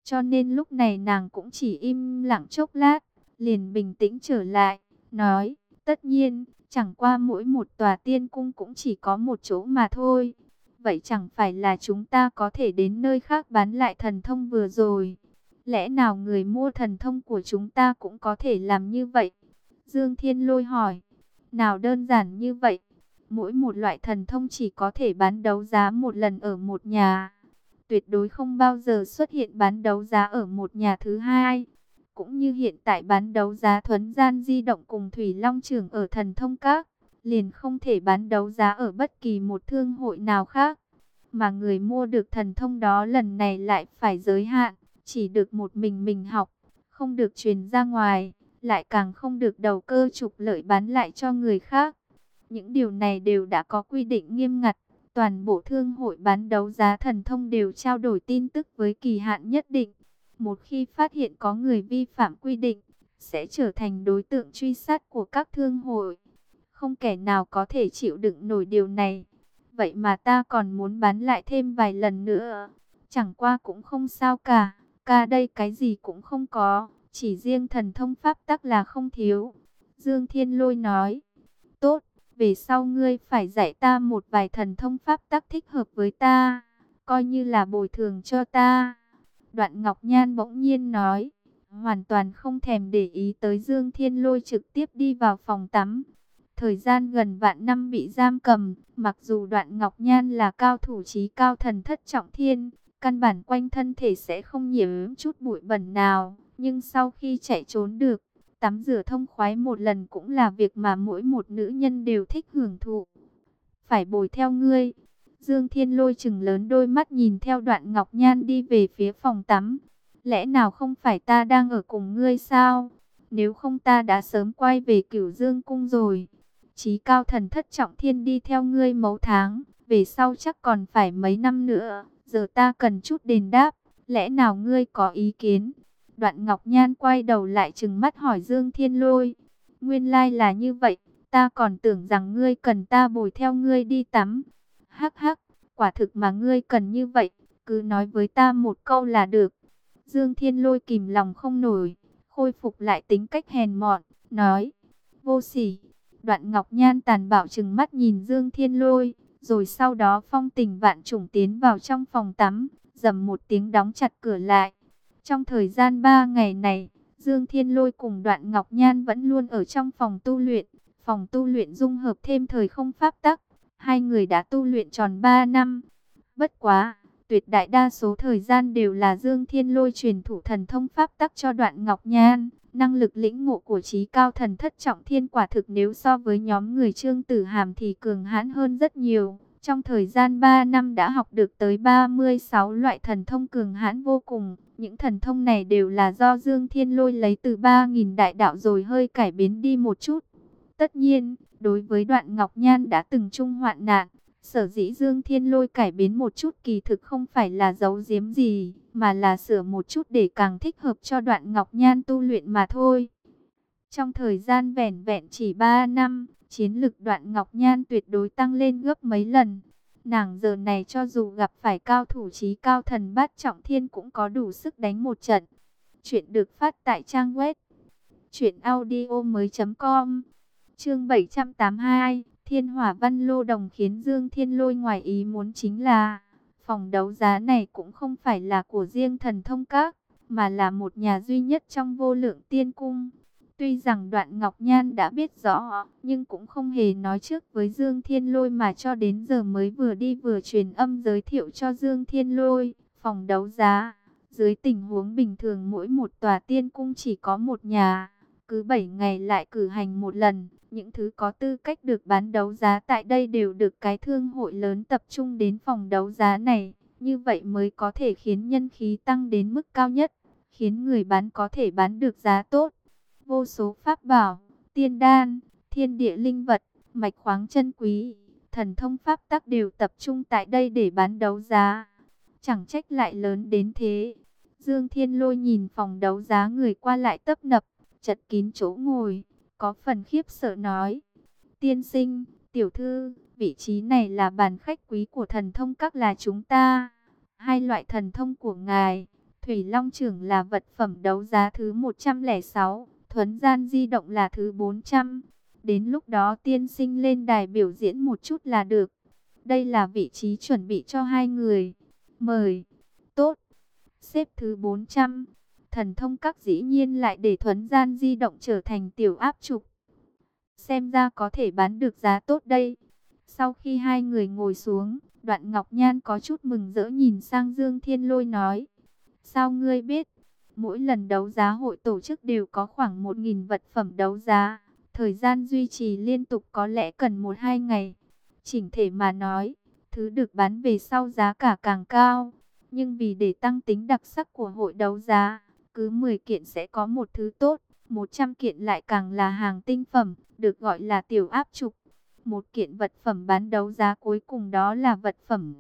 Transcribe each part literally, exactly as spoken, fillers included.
cho nên lúc này nàng cũng chỉ im lặng chốc lát, liền bình tĩnh trở lại, nói, tất nhiên, chẳng qua mỗi một tòa tiên cung cũng chỉ có một chỗ mà thôi. Vậy chẳng phải là chúng ta có thể đến nơi khác bán lại thần thông vừa rồi? Lẽ nào người mua thần thông của chúng ta cũng có thể làm như vậy? Dương Thiên Lôi hỏi, nào đơn giản như vậy? Mỗi một loại thần thông chỉ có thể bán đấu giá một lần ở một nhà. Tuyệt đối không bao giờ xuất hiện bán đấu giá ở một nhà thứ hai. Cũng như hiện tại bán đấu giá thuấn gian di động cùng Thủy Long Trưởng ở thần thông các, liền không thể bán đấu giá ở bất kỳ một thương hội nào khác. Mà người mua được thần thông đó lần này lại phải giới hạn, chỉ được một mình mình học, không được truyền ra ngoài, lại càng không được đầu cơ trục lợi bán lại cho người khác. Những điều này đều đã có quy định nghiêm ngặt. Toàn bộ thương hội bán đấu giá thần thông đều trao đổi tin tức với kỳ hạn nhất định. Một khi phát hiện có người vi phạm quy định, sẽ trở thành đối tượng truy sát của các thương hội. Không kẻ nào có thể chịu đựng nổi điều này. Vậy mà ta còn muốn bán lại thêm vài lần nữa. Chẳng qua cũng không sao cả. Ca đây cái gì cũng không có. Chỉ riêng thần thông pháp tắc là không thiếu. Dương Thiên Lôi nói. Tốt, về sau ngươi phải dạy ta một vài thần thông pháp tắc thích hợp với ta. Coi như là bồi thường cho ta. Đoạn Ngọc Nhan bỗng nhiên nói. Hoàn toàn không thèm để ý tới Dương Thiên Lôi, trực tiếp đi vào phòng tắm. Thời gian gần vạn năm bị giam cầm, mặc dù Đoạn Ngọc Nhan là cao thủ chí cao thần thất trọng thiên, căn bản quanh thân thể sẽ không nhiễm chút bụi bẩn nào, nhưng sau khi chạy trốn được, tắm rửa thông khoái một lần cũng là việc mà mỗi một nữ nhân đều thích hưởng thụ. Phải bồi theo ngươi. Dương Thiên Lôi trừng lớn đôi mắt nhìn theo Đoạn Ngọc Nhan đi về phía phòng tắm. Lẽ nào không phải ta đang ở cùng ngươi sao? Nếu không ta đã sớm quay về Cửu Dương cung rồi. Chí cao thần thất trọng thiên đi theo ngươi mấy tháng, về sau chắc còn phải mấy năm nữa, giờ ta cần chút đền đáp, lẽ nào ngươi có ý kiến? Đoạn Ngọc Nhan quay đầu lại trừng mắt hỏi Dương Thiên Lôi, nguyên lai là như vậy, ta còn tưởng rằng ngươi cần ta bồi theo ngươi đi tắm. Hắc hắc, quả thực mà ngươi cần như vậy, cứ nói với ta một câu là được. Dương Thiên Lôi kìm lòng không nổi, khôi phục lại tính cách hèn mọn, nói, vô sỉ. Đoạn Ngọc Nhan tàn bạo trừng mắt nhìn Dương Thiên Lôi, rồi sau đó phong tình vạn trùng tiến vào trong phòng tắm, dầm một tiếng đóng chặt cửa lại. Trong thời gian ba ngày này, Dương Thiên Lôi cùng Đoạn Ngọc Nhan vẫn luôn ở trong phòng tu luyện, phòng tu luyện dung hợp thêm thời không pháp tắc. Hai người đã tu luyện tròn ba năm. Bất quá, tuyệt đại đa số thời gian đều là Dương Thiên Lôi truyền thủ thần thông pháp tắc cho Đoạn Ngọc Nhan. Năng lực lĩnh ngộ của chí cao thần thất trọng thiên quả thực nếu so với nhóm người Trương Tử Hàm thì cường hãn hơn rất nhiều. Trong thời gian ba năm đã học được tới ba mươi sáu loại thần thông cường hãn vô cùng. Những thần thông này đều là do Dương Thiên Lôi lấy từ ba nghìn đại đạo rồi hơi cải biến đi một chút. Tất nhiên, đối với Đoạn Ngọc Nhan đã từng chung hoạn nạn, sở dĩ Dương Thiên Lôi cải biến một chút kỳ thực không phải là giấu giếm gì, mà là sửa một chút để càng thích hợp cho Đoạn Ngọc Nhan tu luyện mà thôi. Trong thời gian vẻn vẹn chỉ ba năm, chiến lực Đoạn Ngọc Nhan tuyệt đối tăng lên gấp mấy lần. Nàng giờ này cho dù gặp phải cao thủ chí cao thần bát trọng thiên cũng có đủ sức đánh một trận. Chuyện được phát tại trang web truyện audio mới chấm com. Chương bảy trăm tám mươi hai, Thiên Hỏa Văn Lô Đồng. Khiến Dương Thiên Lôi ngoài ý muốn chính là phòng đấu giá này cũng không phải là của riêng thần thông các, mà là một nhà duy nhất trong vô lượng tiên cung. Tuy rằng Đoạn Ngọc Nhan đã biết rõ, nhưng cũng không hề nói trước với Dương Thiên Lôi mà cho đến giờ mới vừa đi vừa truyền âm giới thiệu cho Dương Thiên Lôi. Phòng đấu giá, dưới tình huống bình thường mỗi một tòa tiên cung chỉ có một nhà, cứ bảy ngày lại cử hành một lần. Những thứ có tư cách được bán đấu giá tại đây đều được cái thương hội lớn tập trung đến phòng đấu giá này. Như vậy mới có thể khiến nhân khí tăng đến mức cao nhất, khiến người bán có thể bán được giá tốt. Vô số pháp bảo, tiên đan, thiên địa linh vật, mạch khoáng chân quý, thần thông pháp tắc đều tập trung tại đây để bán đấu giá. Chẳng trách lại lớn đến thế. Dương Thiên Lôi nhìn phòng đấu giá người qua lại tấp nập, chật kín chỗ ngồi, có phần khiếp sợ nói: tiên sinh, tiểu thư, vị trí này là bàn khách quý của thần thông các là chúng ta. Hai loại thần thông của ngài, Thủy Long Chưởng là vật phẩm đấu giá thứ một trăm lẻ sáu, Thuấn Gian Di Động là thứ bốn trăm. Đến lúc đó tiên sinh lên đài biểu diễn một chút là được. Đây là vị trí chuẩn bị cho hai người. Mời. Tốt. Xếp thứ bốn trăm. Thần thông các dĩ nhiên lại để Thuấn Gian Di Động trở thành tiểu áp trục. Xem ra có thể bán được giá tốt đây. Sau khi hai người ngồi xuống, Đoạn Ngọc Nhan có chút mừng rỡ nhìn sang Dương Thiên Lôi nói. Sao ngươi biết? Mỗi lần đấu giá hội tổ chức đều có khoảng một nghìn vật phẩm đấu giá. Thời gian duy trì liên tục có lẽ cần một hai ngày. Chỉnh thể mà nói, thứ được bán về sau giá cả càng cao. Nhưng vì để tăng tính đặc sắc của hội đấu giá, cứ mười kiện sẽ có một thứ tốt, một trăm kiện lại càng là hàng tinh phẩm, được gọi là tiểu áp trục. Một kiện vật phẩm bán đấu giá cuối cùng đó là vật phẩm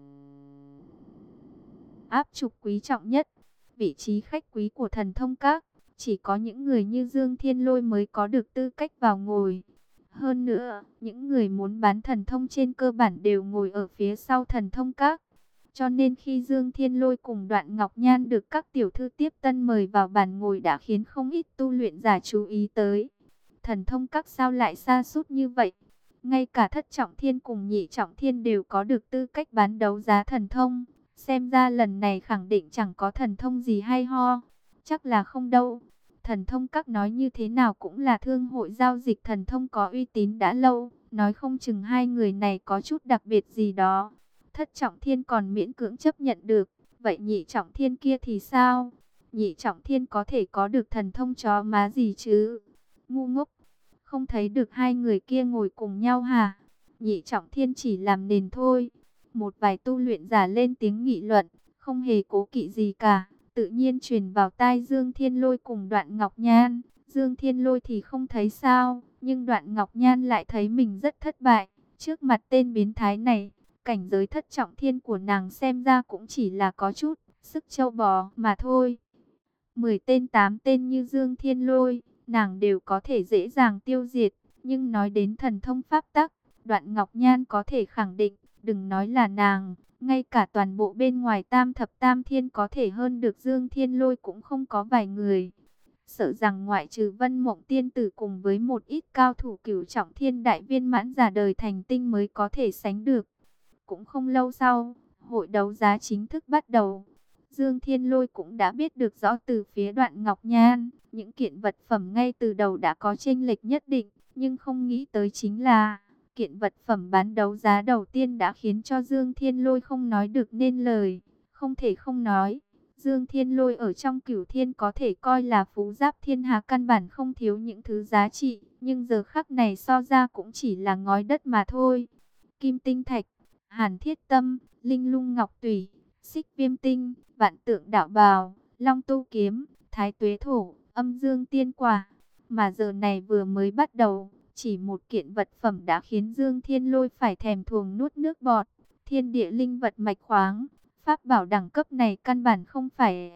áp trục quý trọng nhất, vị trí khách quý của thần thông các. Chỉ có những người như Dương Thiên Lôi mới có được tư cách vào ngồi. Hơn nữa, những người muốn bán thần thông trên cơ bản đều ngồi ở phía sau thần thông các. Cho nên khi Dương Thiên Lôi cùng Đoạn Ngọc Nhan được các tiểu thư tiếp tân mời vào bàn ngồi đã khiến không ít tu luyện giả chú ý tới. Thần thông các sao lại sa sút như vậy? Ngay cả Thất Trọng Thiên cùng Nhị Trọng Thiên đều có được tư cách bán đấu giá thần thông. Xem ra lần này khẳng định chẳng có thần thông gì hay ho. Chắc là không đâu. Thần thông các nói như thế nào cũng là thương hội giao dịch thần thông có uy tín đã lâu. Nói không chừng hai người này có chút đặc biệt gì đó. Thất Trọng Thiên còn miễn cưỡng chấp nhận được. Vậy Nhị Trọng Thiên kia thì sao? Nhị Trọng Thiên có thể có được thần thông chó má gì chứ? Ngu ngốc. Không thấy được hai người kia ngồi cùng nhau hả? Nhị Trọng Thiên chỉ làm nền thôi. Một vài tu luyện giả lên tiếng nghị luận, không hề cố kỵ gì cả. Tự nhiên truyền vào tai Dương Thiên Lôi cùng Đoạn Ngọc Nhan. Dương Thiên Lôi thì không thấy sao, nhưng Đoạn Ngọc Nhan lại thấy mình rất thất bại. Trước mặt tên biến thái này, cảnh giới Thất Trọng Thiên của nàng xem ra cũng chỉ là có chút sức trâu bò mà thôi. Mười tên tám tên như Dương Thiên Lôi, nàng đều có thể dễ dàng tiêu diệt. Nhưng nói đến thần thông pháp tắc, Đoạn Ngọc Nhan có thể khẳng định, đừng nói là nàng, ngay cả toàn bộ bên ngoài Tam Thập Tam Thiên có thể hơn được Dương Thiên Lôi cũng không có vài người. Sợ rằng ngoại trừ Vân Mộng Tiên Tử cùng với một ít cao thủ Cửu Trọng Thiên đại viên mãn giả đời thành tinh mới có thể sánh được. Cũng không lâu sau, hội đấu giá chính thức bắt đầu. Dương Thiên Lôi cũng đã biết được rõ từ phía Đoạn Ngọc Nhan, những kiện vật phẩm ngay từ đầu đã có chênh lệch nhất định, nhưng không nghĩ tới chính là kiện vật phẩm bán đấu giá đầu tiên đã khiến cho Dương Thiên Lôi không nói được nên lời. Không thể không nói, Dương Thiên Lôi ở trong Cửu Thiên có thể coi là phú giáp thiên hà, căn bản không thiếu những thứ giá trị, nhưng giờ khắc này so ra cũng chỉ là ngói đất mà thôi. Kim tinh thạch, hàn thiết tâm, linh lung ngọc tủy, xích viêm tinh, vạn tượng đạo bào, long tu kiếm, thái tuế thổ, âm dương tiên quả. Mà giờ này vừa mới bắt đầu, chỉ một kiện vật phẩm đã khiến Dương Thiên Lôi phải thèm thuồng nuốt nước bọt. Thiên địa linh vật mạch khoáng, pháp bảo đẳng cấp này căn bản không phải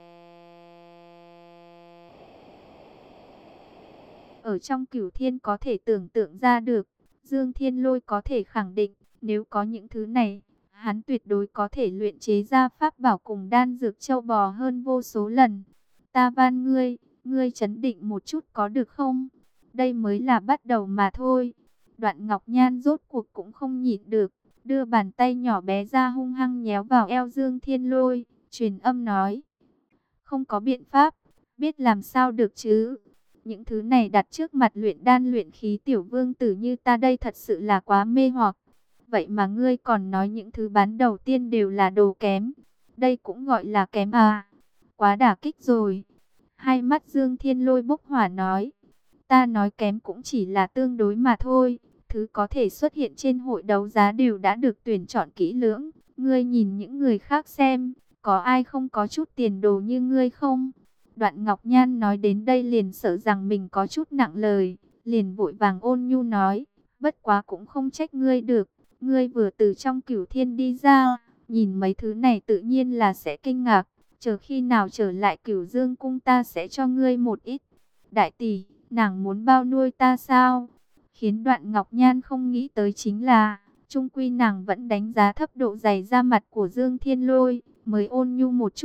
ở trong Cửu Thiên có thể tưởng tượng ra được. Dương Thiên Lôi có thể khẳng định, nếu có những thứ này, hắn tuyệt đối có thể luyện chế ra pháp bảo cùng đan dược châu bò hơn vô số lần. Ta van ngươi, ngươi trấn định một chút có được không? Đây mới là bắt đầu mà thôi. Đoạn Ngọc Nhan rốt cuộc cũng không nhịn được, đưa bàn tay nhỏ bé ra hung hăng nhéo vào eo Dương Thiên Lôi, truyền âm nói. Không có biện pháp, biết làm sao được chứ. Những thứ này đặt trước mặt luyện đan luyện khí tiểu vương tử như ta đây thật sự là quá mê hoặc. Vậy mà ngươi còn nói những thứ bán đầu tiên đều là đồ kém. Đây cũng gọi là kém à? Quá đả kích rồi. Hai mắt Dương Thiên Lôi bốc hỏa nói. Ta nói kém cũng chỉ là tương đối mà thôi. Thứ có thể xuất hiện trên hội đấu giá đều đã được tuyển chọn kỹ lưỡng. Ngươi nhìn những người khác xem, có ai không có chút tiền đồ như ngươi không? Đoạn Ngọc Nhan nói đến đây liền sợ rằng mình có chút nặng lời. Liền vội vàng ôn nhu nói. Bất quá cũng không trách ngươi được. Ngươi vừa từ trong Cửu Thiên đi ra, nhìn mấy thứ này tự nhiên là sẽ kinh ngạc. Chờ khi nào trở lại Cửu Dương cung ta sẽ cho ngươi một ít. Đại tỷ, nàng muốn bao nuôi ta sao? Khiến Đoạn Ngọc Nhan không nghĩ tới chính là, chung quy nàng vẫn đánh giá thấp độ dày da mặt của Dương Thiên Lôi, mới ôn nhu một chút,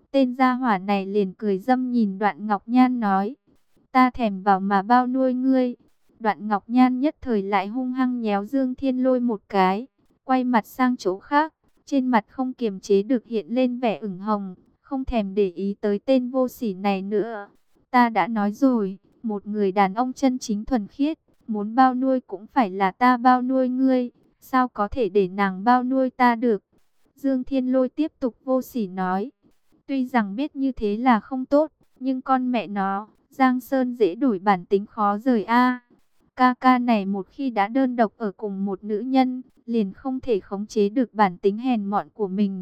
Tên gia hỏa này liền cười dâm nhìn Đoạn Ngọc Nhan nói, ta thèm vào mà bao nuôi ngươi. Đoạn Ngọc Nhan nhất thời lại hung hăng nhéo Dương Thiên Lôi một cái, quay mặt sang chỗ khác, trên mặt không kiềm chế được hiện lên vẻ ửng hồng, không thèm để ý tới tên vô sỉ này nữa. Ta đã nói rồi, một người đàn ông chân chính thuần khiết, muốn bao nuôi cũng phải là ta bao nuôi ngươi, sao có thể để nàng bao nuôi ta được. Dương Thiên Lôi tiếp tục vô sỉ nói, tuy rằng biết như thế là không tốt, nhưng con mẹ nó, Giang Sơn dễ đổi bản tính khó rời a. Ca ca này một khi đã đơn độc ở cùng một nữ nhân, liền không thể khống chế được bản tính hèn mọn của mình.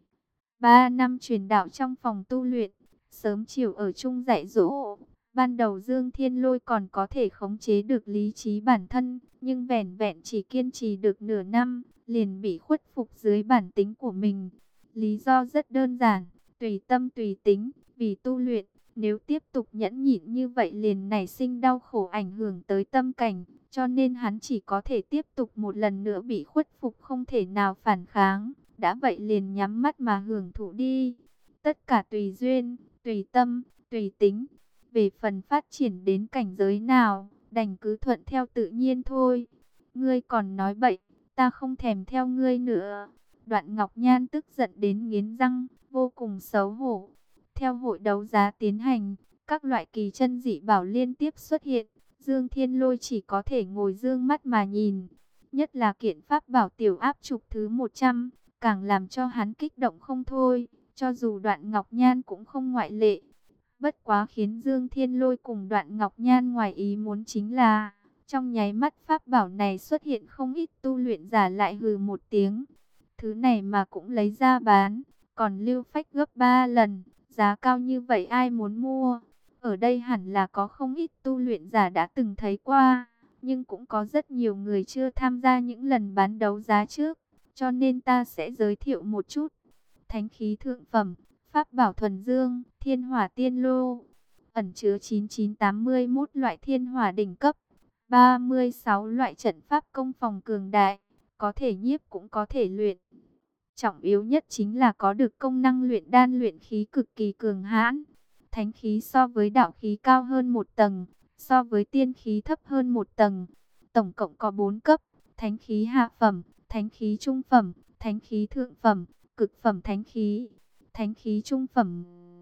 Ba năm truyền đạo trong phòng tu luyện, sớm chiều ở chung dạy dỗ. Ban đầu Dương Thiên Lôi còn có thể khống chế được lý trí bản thân, nhưng vẻn vẹn chỉ kiên trì được nửa năm, liền bị khuất phục dưới bản tính của mình. Lý do rất đơn giản, tùy tâm tùy tính, vì tu luyện. Nếu tiếp tục nhẫn nhịn như vậy liền nảy sinh đau khổ ảnh hưởng tới tâm cảnh, cho nên hắn chỉ có thể tiếp tục một lần nữa bị khuất phục không thể nào phản kháng. Đã vậy liền nhắm mắt mà hưởng thụ đi. Tất cả tùy duyên, tùy tâm, tùy tính. Về phần phát triển đến cảnh giới nào, đành cứ thuận theo tự nhiên thôi. Ngươi còn nói bậy, ta không thèm theo ngươi nữa. Đoạn Ngọc Nhan tức giận đến nghiến răng, vô cùng xấu hổ. Theo hội đấu giá tiến hành, các loại kỳ chân dị bảo liên tiếp xuất hiện. Dương Thiên Lôi chỉ có thể ngồi dương mắt mà nhìn. Nhất là kiện pháp bảo tiểu áp trục thứ một trăm, càng làm cho hắn kích động không thôi. Cho dù Đoạn Ngọc Nhan cũng không ngoại lệ. Bất quá khiến Dương Thiên Lôi cùng Đoạn Ngọc Nhan ngoài ý muốn chính là, trong nháy mắt pháp bảo này xuất hiện không ít tu luyện giả lại hừ một tiếng. Thứ này mà cũng lấy ra bán, còn lưu phách gấp ba lần. Giá cao như vậy ai muốn mua? Ở đây hẳn là có không ít tu luyện giả đã từng thấy qua, nhưng cũng có rất nhiều người chưa tham gia những lần bán đấu giá trước, cho nên ta sẽ giới thiệu một chút. Thánh khí thượng phẩm, pháp bảo thuần dương, thiên hỏa tiên lô, ẩn chứa chín nghìn chín trăm tám mươi mốt loại thiên hỏa đỉnh cấp, ba mươi sáu loại trận pháp công phòng cường đại, có thể nhiếp cũng có thể luyện. Trọng yếu nhất chính là có được công năng luyện đan luyện khí cực kỳ cường hãn. Thánh khí so với đạo khí cao hơn một tầng, so với tiên khí thấp hơn một tầng. Tổng cộng có bốn cấp, thánh khí hạ phẩm, thánh khí trung phẩm, thánh khí thượng phẩm, cực phẩm thánh khí. Thánh khí trung phẩm.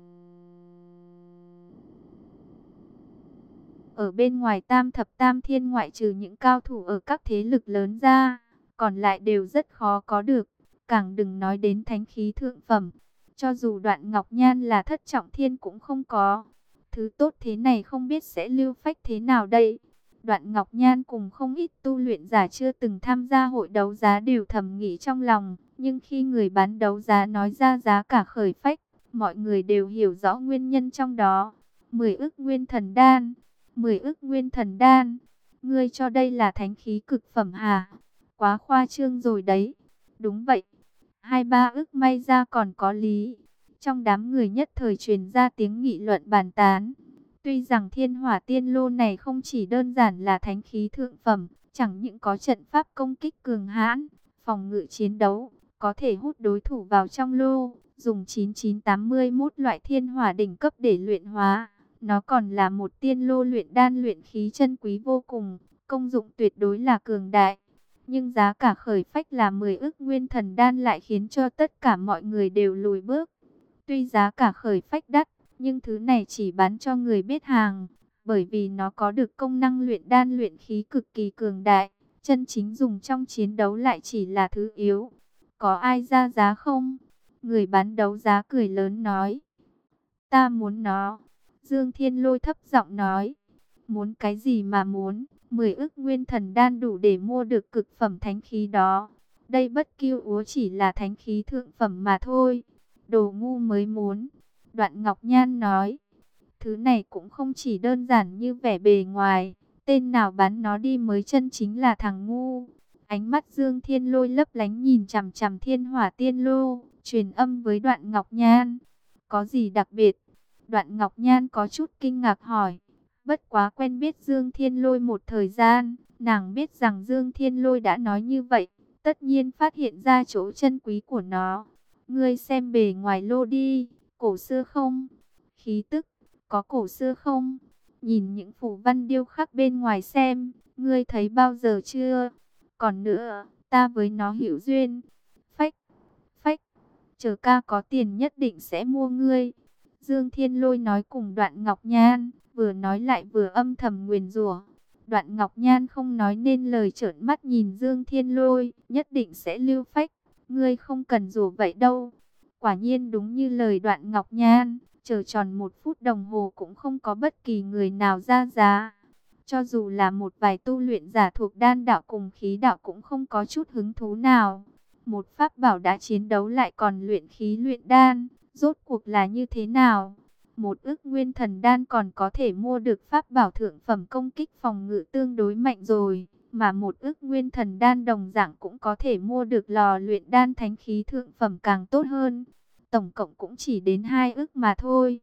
Ở bên ngoài tam thập tam thiên ngoại trừ những cao thủ ở các thế lực lớn ra, còn lại đều rất khó có được. Càng đừng nói đến thánh khí thượng phẩm. Cho dù Đoạn Ngọc Nhan là thất trọng thiên cũng không có. Thứ tốt thế này không biết sẽ lưu phách thế nào đây. Đoạn Ngọc Nhan cùng không ít tu luyện giả chưa từng tham gia hội đấu giá đều thầm nghĩ trong lòng. Nhưng khi người bán đấu giá nói ra giá cả khởi phách, mọi người đều hiểu rõ nguyên nhân trong đó. Mười ức nguyên thần đan. Mười ức nguyên thần đan. Ngươi cho đây là thánh khí cực phẩm hả? Quá khoa trương rồi đấy. Đúng vậy. Hai ba ức may ra còn có lý. Trong đám người nhất thời truyền ra tiếng nghị luận bàn tán. Tuy rằng thiên hỏa tiên lô này không chỉ đơn giản là thánh khí thượng phẩm, chẳng những có trận pháp công kích cường hãn, phòng ngự chiến đấu, có thể hút đối thủ vào trong lô, dùng chín nghìn chín trăm tám mươi mốt loại thiên hỏa đỉnh cấp để luyện hóa. Nó còn là một tiên lô luyện đan luyện khí chân quý vô cùng, công dụng tuyệt đối là cường đại. Nhưng giá cả khởi phách là mười ức nguyên thần đan lại khiến cho tất cả mọi người đều lùi bước. Tuy giá cả khởi phách đắt, nhưng thứ này chỉ bán cho người biết hàng, bởi vì nó có được công năng luyện đan luyện khí cực kỳ cường đại, chân chính dùng trong chiến đấu lại chỉ là thứ yếu. Có ai ra giá không? Người bán đấu giá cười lớn nói. Ta muốn nó. Dương Thiên Lôi thấp giọng nói. Muốn cái gì mà muốn? Mười ức nguyên thần đan đủ để mua được cực phẩm thánh khí đó. Đây bất kiêu úa chỉ là thánh khí thượng phẩm mà thôi. Đồ ngu mới muốn. Đoạn Ngọc Nhan nói. Thứ này cũng không chỉ đơn giản như vẻ bề ngoài. Tên nào bán nó đi mới chân chính là thằng ngu. Ánh mắt Dương Thiên Lôi lấp lánh nhìn chằm chằm thiên hỏa tiên lô. Truyền âm với Đoạn Ngọc Nhan. Có gì đặc biệt? Đoạn Ngọc Nhan có chút kinh ngạc hỏi. Bất quá quen biết Dương Thiên Lôi một thời gian, nàng biết rằng Dương Thiên Lôi đã nói như vậy, tất nhiên phát hiện ra chỗ chân quý của nó. Ngươi xem bề ngoài lô đi, cổ xưa không? Khí tức, có cổ xưa không? Nhìn những phù văn điêu khắc bên ngoài xem, ngươi thấy bao giờ chưa? Còn nữa, ta với nó hữu duyên. Phách, phách, chờ ca có tiền nhất định sẽ mua ngươi. Dương Thiên Lôi nói cùng Đoạn Ngọc Nhan, vừa nói lại vừa âm thầm nguyền rủa. Đoạn Ngọc Nhan không nói nên lời, trợn mắt nhìn Dương Thiên Lôi, nhất định sẽ lưu phách. Ngươi không cần rủa vậy đâu. Quả nhiên đúng như lời Đoạn Ngọc Nhan, chờ tròn một phút đồng hồ cũng không có bất kỳ người nào ra giá. Cho dù là một vài tu luyện giả thuộc đan đạo cùng khí đạo cũng không có chút hứng thú nào. Một pháp bảo đã chiến đấu lại còn luyện khí luyện đan, rốt cuộc là như thế nào? Một ức nguyên thần đan còn có thể mua được pháp bảo thượng phẩm công kích phòng ngự tương đối mạnh rồi, mà một ức nguyên thần đan đồng dạng cũng có thể mua được lò luyện đan thánh khí thượng phẩm càng tốt hơn. Tổng cộng cũng chỉ đến hai ức mà thôi.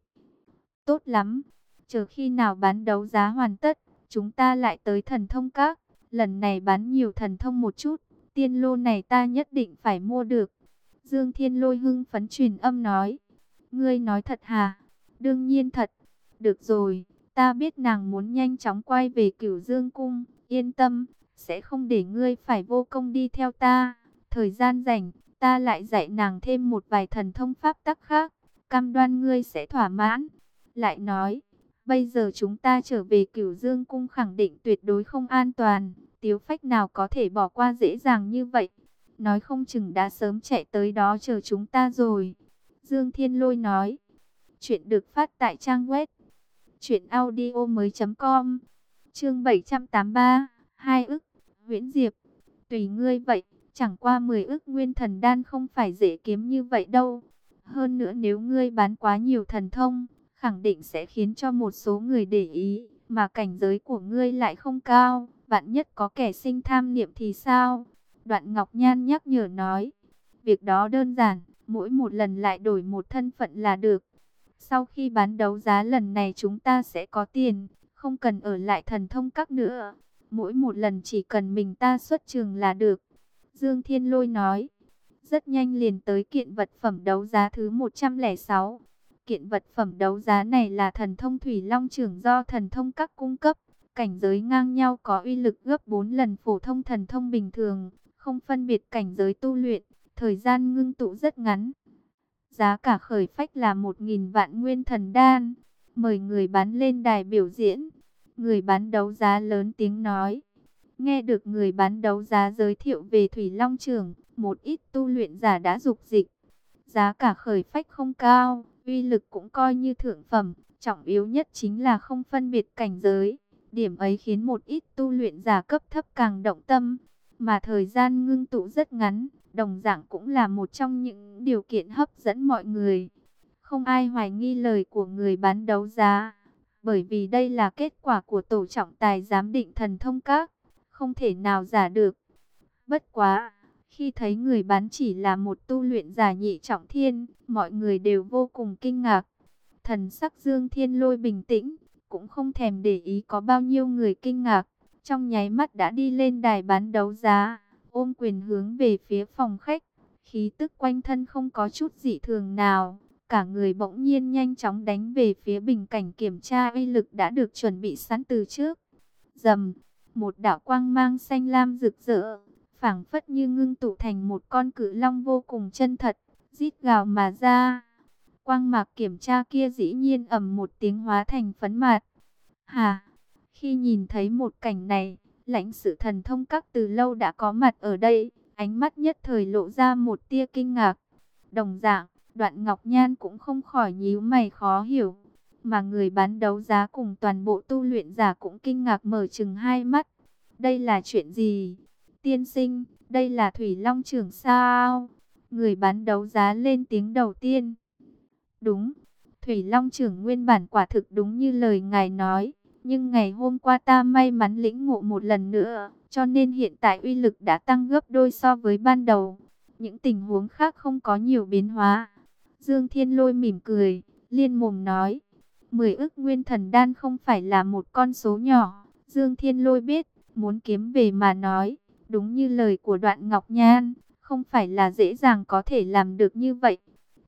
Tốt lắm, chờ khi nào bán đấu giá hoàn tất, chúng ta lại tới thần thông các, lần này bán nhiều thần thông một chút, tiên lô này ta nhất định phải mua được. Dương Thiên Lôi hưng phấn truyền âm nói, ngươi nói thật hả? Đương nhiên thật. Được rồi, ta biết nàng muốn nhanh chóng quay về Cửu Dương Cung, yên tâm, sẽ không để ngươi phải vô công đi theo ta. Thời gian rảnh, ta lại dạy nàng thêm một vài thần thông pháp tắc khác, cam đoan ngươi sẽ thỏa mãn. Lại nói, bây giờ chúng ta trở về Cửu Dương Cung khẳng định tuyệt đối không an toàn, Tiếu Phách nào có thể bỏ qua dễ dàng như vậy. Nói không chừng đã sớm chạy tới đó chờ chúng ta rồi. Dương Thiên Lôi nói. Chuyện được phát tại trang web truyện audio mới chấm com. Chương bảy trăm tám mươi ba, hai ức, Huyễn Diệp. Tùy ngươi vậy, chẳng qua mười ức nguyên thần đan không phải dễ kiếm như vậy đâu. Hơn nữa nếu ngươi bán quá nhiều thần thông, khẳng định sẽ khiến cho một số người để ý, mà cảnh giới của ngươi lại không cao, vạn nhất có kẻ sinh tham niệm thì sao? Đoạn Ngọc Nhan nhắc nhở nói, việc đó đơn giản, mỗi một lần lại đổi một thân phận là được. Sau khi bán đấu giá lần này chúng ta sẽ có tiền, không cần ở lại thần thông các nữa. Mỗi một lần chỉ cần mình ta xuất trường là được. Dương Thiên Lôi nói. Rất nhanh liền tới kiện vật phẩm đấu giá thứ một trăm lẻ sáu. Kiện vật phẩm đấu giá này là thần thông Thủy Long Chưởng do thần thông các cung cấp. Cảnh giới ngang nhau, có uy lực gấp bốn lần phổ thông thần thông bình thường. Không phân biệt cảnh giới tu luyện, thời gian ngưng tụ rất ngắn. Giá cả khởi phách là một nghìn vạn nguyên thần đan. Mời người bán lên đài biểu diễn. Người bán đấu giá lớn tiếng nói. Nghe được người bán đấu giá giới thiệu về Thủy Long Chưởng, một ít tu luyện giả đã dục dịch. Giá cả khởi phách không cao, uy lực cũng coi như thượng phẩm. Trọng yếu nhất chính là không phân biệt cảnh giới. Điểm ấy khiến một ít tu luyện giả cấp thấp càng động tâm. Mà thời gian ngưng tụ rất ngắn, đồng dạng cũng là một trong những điều kiện hấp dẫn mọi người. Không ai hoài nghi lời của người bán đấu giá, bởi vì đây là kết quả của tổ trọng tài giám định thần thông các, không thể nào giả được. Bất quá, khi thấy người bán chỉ là một tu luyện giả nhị trọng thiên, mọi người đều vô cùng kinh ngạc. Thần sắc Dương Thiên Lôi bình tĩnh, cũng không thèm để ý có bao nhiêu người kinh ngạc. Trong nháy mắt đã đi lên đài bán đấu giá, ôm quyền hướng về phía phòng khách. Khí tức quanh thân không có chút dị thường nào, cả người bỗng nhiên nhanh chóng đánh về phía bình cảnh kiểm tra uy lực đã được chuẩn bị sẵn từ trước. Rầm, một đạo quang mang xanh lam rực rỡ, phảng phất như ngưng tụ thành một con cự long vô cùng chân thật, rít gào mà ra. Quang mạc kiểm tra kia dĩ nhiên ầm một tiếng hóa thành phấn mạt. Hà! Khi nhìn thấy một cảnh này, lãnh sự thần thông các từ lâu đã có mặt ở đây, ánh mắt nhất thời lộ ra một tia kinh ngạc. Đồng dạng, Đoạn Ngọc Nhan cũng không khỏi nhíu mày khó hiểu, mà người bán đấu giá cùng toàn bộ tu luyện giả cũng kinh ngạc mở trừng hai mắt. Đây là chuyện gì? Tiên sinh, đây là Thủy Long Chưởng sao? Người bán đấu giá lên tiếng đầu tiên. Đúng, Thủy Long Chưởng nguyên bản quả thực đúng như lời ngài nói. Nhưng ngày hôm qua ta may mắn lĩnh ngộ một lần nữa, cho nên hiện tại uy lực đã tăng gấp đôi so với ban đầu. Những tình huống khác không có nhiều biến hóa. Dương Thiên Lôi mỉm cười, liên mồm nói. Mười ức nguyên thần đan không phải là một con số nhỏ. Dương Thiên Lôi biết, muốn kiếm về mà nói, đúng như lời của Đoạn Ngọc Nhan, không phải là dễ dàng có thể làm được như vậy.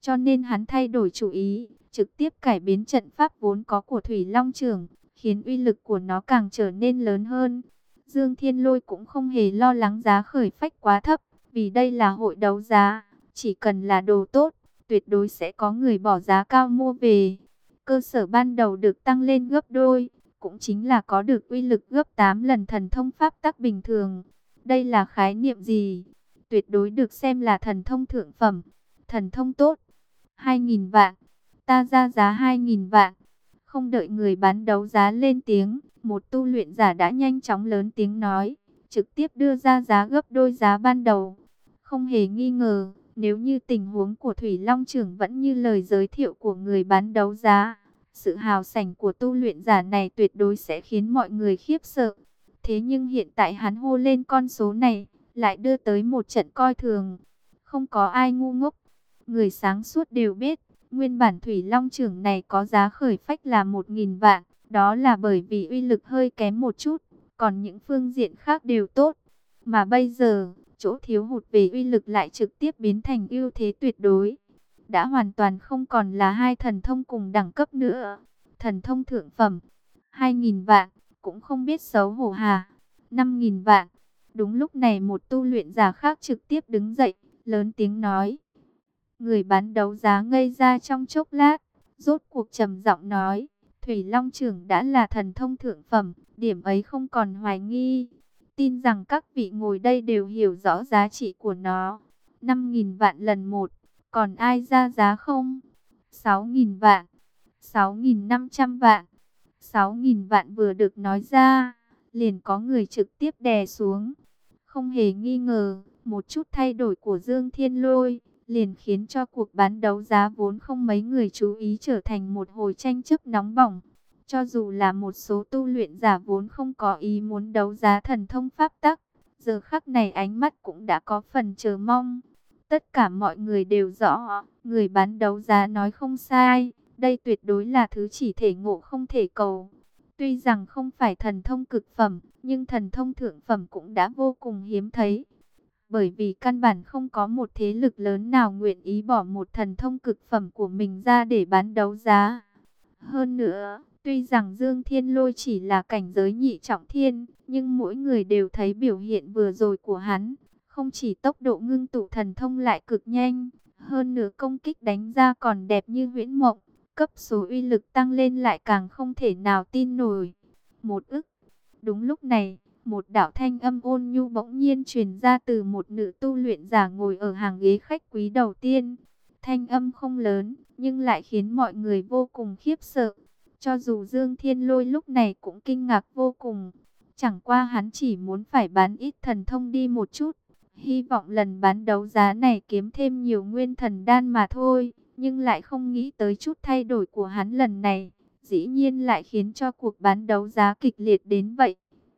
cho nên hắn thay đổi chủ ý, trực tiếp cải biến trận pháp vốn có của Thủy Long Chưởng, khiến uy lực của nó càng trở nên lớn hơn. Dương Thiên Lôi cũng không hề lo lắng giá khởi phách quá thấp, vì đây là hội đấu giá, chỉ cần là đồ tốt, tuyệt đối sẽ có người bỏ giá cao mua về. Cơ sở ban đầu được tăng lên gấp đôi, cũng chính là có được uy lực gấp tám lần thần thông pháp tắc bình thường. Đây là khái niệm gì? Tuyệt đối được xem là thần thông thượng phẩm, thần thông tốt. hai nghìn vạn, ta ra giá hai nghìn vạn. Không đợi người bán đấu giá lên tiếng, một tu luyện giả đã nhanh chóng lớn tiếng nói, trực tiếp đưa ra giá gấp đôi giá ban đầu. Không hề nghi ngờ, nếu như tình huống của Thủy Long Chưởng vẫn như lời giới thiệu của người bán đấu giá, sự hào sảng của tu luyện giả này tuyệt đối sẽ khiến mọi người khiếp sợ. Thế nhưng hiện tại hắn hô lên con số này, lại đưa tới một trận coi thường. Không có ai ngu ngốc, người sáng suốt đều biết, nguyên bản Thủy Long Chưởng này có giá khởi phách là một nghìn vạn, đó là bởi vì uy lực hơi kém một chút, còn những phương diện khác đều tốt. Mà bây giờ, chỗ thiếu hụt về uy lực lại trực tiếp biến thành ưu thế tuyệt đối. Đã hoàn toàn không còn là hai thần thông cùng đẳng cấp nữa. Thần thông thượng phẩm, hai nghìn vạn, cũng không biết xấu hổ hà, năm nghìn vạn. Đúng lúc này một tu luyện giả khác trực tiếp đứng dậy, lớn tiếng nói. Người bán đấu giá ngây ra trong chốc lát, rốt cuộc trầm giọng nói, Thủy Long Chưởng đã là thần thông thượng phẩm, điểm ấy không còn hoài nghi. Tin rằng các vị ngồi đây đều hiểu rõ giá trị của nó. năm nghìn vạn lần một, còn ai ra giá không? sáu nghìn vạn, sáu nghìn năm trăm vạn. sáu nghìn vạn vừa được nói ra, liền có người trực tiếp đè xuống. Không hề nghi ngờ, một chút thay đổi của Dương Thiên Lôi liền khiến cho cuộc bán đấu giá vốn không mấy người chú ý trở thành một hồi tranh chấp nóng bỏng. Cho dù là một số tu luyện giả vốn không có ý muốn đấu giá thần thông pháp tắc, giờ khắc này ánh mắt cũng đã có phần chờ mong. Tất cả mọi người đều rõ, người bán đấu giá nói không sai, đây tuyệt đối là thứ chỉ thể ngộ không thể cầu. Tuy rằng không phải thần thông cực phẩm, nhưng thần thông thượng phẩm cũng đã vô cùng hiếm thấy. Bởi vì căn bản không có một thế lực lớn nào nguyện ý bỏ một thần thông cực phẩm của mình ra để bán đấu giá. Hơn nữa, tuy rằng Dương Thiên Lôi chỉ là cảnh giới nhị trọng thiên, nhưng mỗi người đều thấy biểu hiện vừa rồi của hắn. Không chỉ tốc độ ngưng tụ thần thông lại cực nhanh, hơn nữa công kích đánh ra còn đẹp như huyễn mộng. Cấp số uy lực tăng lên lại càng không thể nào tin nổi. Một ức. Đúng lúc này, một đạo thanh âm ôn nhu bỗng nhiên truyền ra từ một nữ tu luyện giả ngồi ở hàng ghế khách quý đầu tiên. Thanh âm không lớn, nhưng lại khiến mọi người vô cùng khiếp sợ. Cho dù Dương Thiên Lôi lúc này cũng kinh ngạc vô cùng. Chẳng qua hắn chỉ muốn phải bán ít thần thông đi một chút. Hy vọng lần bán đấu giá này kiếm thêm nhiều nguyên thần đan mà thôi. Nhưng lại không nghĩ tới chút thay đổi của hắn lần này. Dĩ nhiên lại khiến cho cuộc bán đấu giá kịch liệt đến vậy.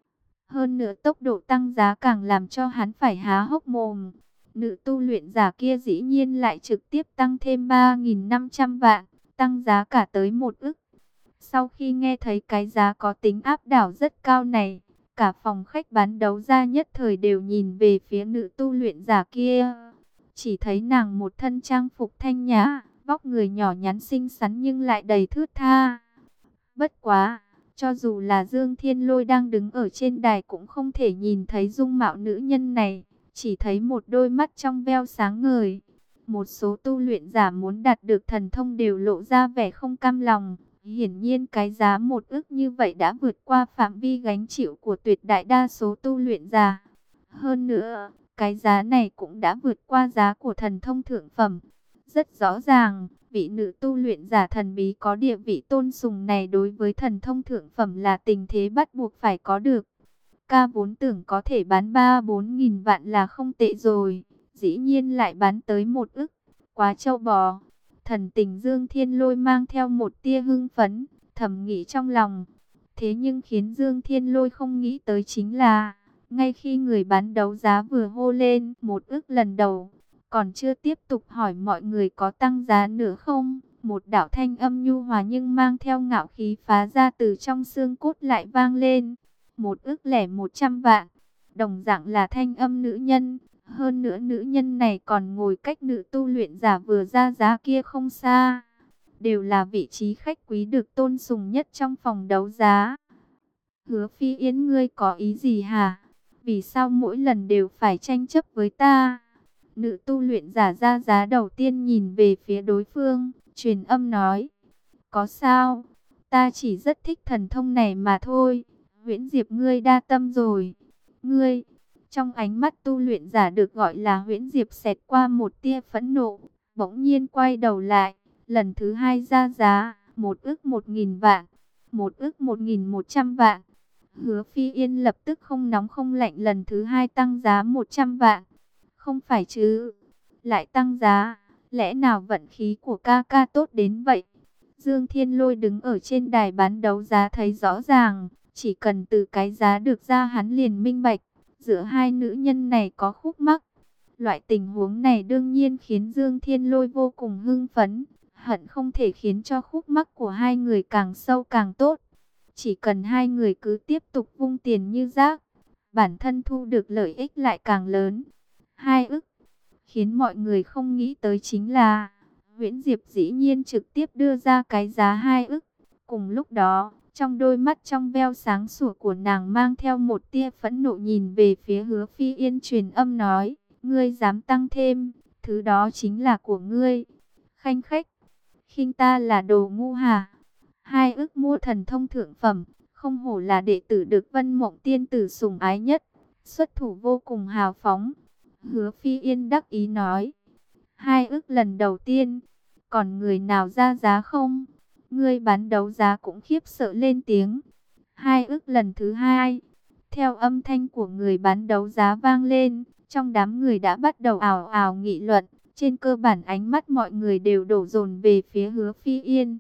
Hơn nữa tốc độ tăng giá càng làm cho hắn phải há hốc mồm. Nữ tu luyện giả kia dĩ nhiên lại trực tiếp tăng thêm ba nghìn năm trăm vạn, tăng giá cả tới một ức. Sau khi nghe thấy cái giá có tính áp đảo rất cao này, cả phòng khách bán đấu giá nhất thời đều nhìn về phía nữ tu luyện giả kia. Chỉ thấy nàng một thân trang phục thanh nhã, vóc người nhỏ nhắn xinh xắn nhưng lại đầy thướt tha. Bất quá, cho dù là Dương Thiên Lôi đang đứng ở trên đài cũng không thể nhìn thấy dung mạo nữ nhân này, chỉ thấy một đôi mắt trong veo sáng ngời. Một số tu luyện giả muốn đạt được thần thông đều lộ ra vẻ không cam lòng. Hiển nhiên cái giá một ức như vậy đã vượt qua phạm vi gánh chịu của tuyệt đại đa số tu luyện giả. Hơn nữa, cái giá này cũng đã vượt qua giá của thần thông thượng phẩm. Rất rõ ràng, vị nữ tu luyện giả thần bí có địa vị tôn sùng này đối với thần thông thượng phẩm là tình thế bắt buộc phải có được. Ca vốn tưởng có thể bán ba bốn nghìn vạn là không tệ rồi, dĩ nhiên lại bán tới một ức, quá trâu bò. Thần tình Dương Thiên Lôi mang theo một tia hưng phấn, thầm nghĩ trong lòng. Thế nhưng khiến Dương Thiên Lôi không nghĩ tới chính là, ngay khi người bán đấu giá vừa hô lên một ức lần đầu, còn chưa tiếp tục hỏi mọi người có tăng giá nữa không, một đạo thanh âm nhu hòa nhưng mang theo ngạo khí phá ra từ trong xương cốt lại vang lên. Một ức lẻ một trăm vạn, đồng dạng là thanh âm nữ nhân, Hơn nữa nữ nhân này còn ngồi cách nữ tu luyện giả vừa ra giá kia không xa. Đều là vị trí khách quý được tôn sùng nhất trong phòng đấu giá. Hứa Phi Yên, ngươi có ý gì hả? Vì sao mỗi lần đều phải tranh chấp với ta? Nữ tu luyện giả ra giá đầu tiên nhìn về phía đối phương, truyền âm nói. Có sao? Ta chỉ rất thích thần thông này mà thôi. Huyễn Diệp, ngươi đa tâm rồi. Ngươi, trong ánh mắt tu luyện giả được gọi là Huyễn Diệp xẹt qua một tia phẫn nộ, bỗng nhiên quay đầu lại, lần thứ hai ra giá, một ức một nghìn vạn, một ức một nghìn một trăm vạn. Hứa Phi Yên lập tức không nóng không lạnh lần thứ hai tăng giá một trăm vạn. Không phải chứ, lại tăng giá, lẽ nào vận khí của ca ca tốt đến vậy? Dương Thiên Lôi đứng ở trên đài bán đấu giá thấy rõ ràng, chỉ cần từ cái giá được ra hắn liền minh bạch, giữa hai nữ nhân này có khúc mắc. Loại tình huống này đương nhiên khiến Dương Thiên Lôi vô cùng hưng phấn, hận không thể khiến cho khúc mắc của hai người càng sâu càng tốt. Chỉ cần hai người cứ tiếp tục vung tiền như rác, bản thân thu được lợi ích lại càng lớn. Hai ức, khiến mọi người không nghĩ tới chính là Huyễn Diệp dĩ nhiên trực tiếp đưa ra cái giá hai ức. Cùng lúc đó, trong đôi mắt trong veo sáng sủa của nàng mang theo một tia phẫn nộ nhìn về phía Hứa Phi Yên, truyền âm nói, ngươi dám tăng thêm, thứ đó chính là của ngươi. Khanh khách, khinh ta là đồ ngu hả? Hai ức mua thần thông thượng phẩm, không hổ là đệ tử được Vân Mộng tiên tử sủng ái nhất, xuất thủ vô cùng hào phóng. Hứa Phi Yên đắc ý nói, hai ức lần đầu tiên, còn người nào ra giá không? Ngươi bán đấu giá cũng khiếp sợ lên tiếng. Hai ức lần thứ hai, theo âm thanh của người bán đấu giá vang lên, trong đám người đã bắt đầu ào ào nghị luận. Trên cơ bản ánh mắt mọi người đều đổ dồn về phía Hứa Phi Yên.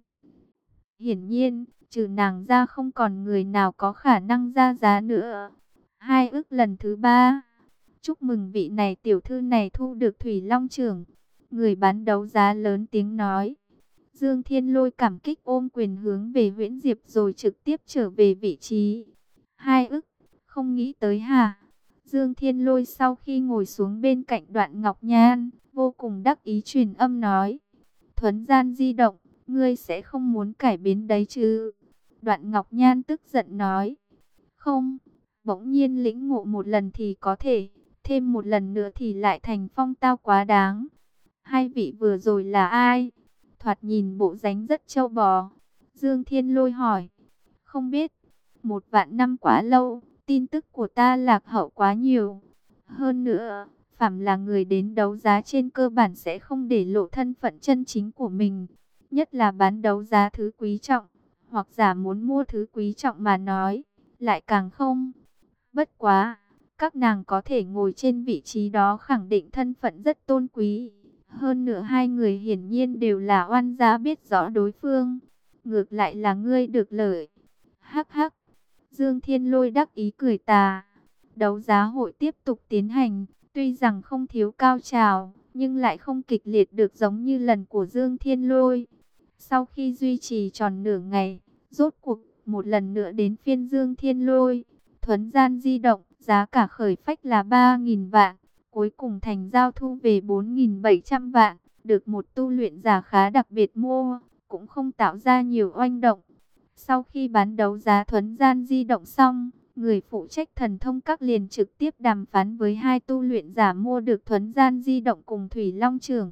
Hiển nhiên, trừ nàng ra không còn người nào có khả năng ra giá nữa. Hai ức lần thứ ba. Chúc mừng vị này tiểu thư này thu được Thủy Long Chưởng. Người bán đấu giá lớn tiếng nói. Dương Thiên Lôi cảm kích ôm quyền hướng về Huyễn Diệp rồi trực tiếp trở về vị trí. Hai ức, không nghĩ tới hả? Dương Thiên Lôi sau khi ngồi xuống bên cạnh Đoạn Ngọc Nhan, vô cùng đắc ý truyền âm nói. Thuấn gian di động, ngươi sẽ không muốn cải biến đấy chứ? Đoạn Ngọc Nhan tức giận nói. Không, bỗng nhiên lĩnh ngộ một lần thì có thể, thêm một lần nữa thì lại thành phong tao quá đáng. Hai vị vừa rồi là ai? Thoạt nhìn bộ dáng rất trâu bò. Dương Thiên Lôi hỏi. Không biết, một vạn năm quá lâu, tin tức của ta lạc hậu quá nhiều. Hơn nữa, phàm là người đến đấu giá trên cơ bản sẽ không để lộ thân phận chân chính của mình. Nhất là bán đấu giá thứ quý trọng, hoặc giả muốn mua thứ quý trọng mà nói, lại càng không. Bất quá, các nàng có thể ngồi trên vị trí đó khẳng định thân phận rất tôn quý. Hơn nữa hai người hiển nhiên đều là oan gia biết rõ đối phương. Ngược lại là ngươi được lợi. Hắc hắc. Dương Thiên Lôi đắc ý cười tà. Đấu giá hội tiếp tục tiến hành. Tuy rằng không thiếu cao trào, nhưng lại không kịch liệt được giống như lần của Dương Thiên Lôi. Sau khi duy trì tròn nửa ngày, rốt cuộc một lần nữa đến phiên Dương Thiên Lôi. Thuấn gian di động, giá cả khởi phách là ba nghìn vạn. Cuối cùng thành giao thu về bốn nghìn bảy trăm vạn, được một tu luyện giả khá đặc biệt mua, cũng không tạo ra nhiều oanh động. Sau khi bán đấu giá thuấn gian di động xong, người phụ trách thần thông các liền trực tiếp đàm phán với hai tu luyện giả mua được thuấn gian di động cùng Thủy Long Chưởng.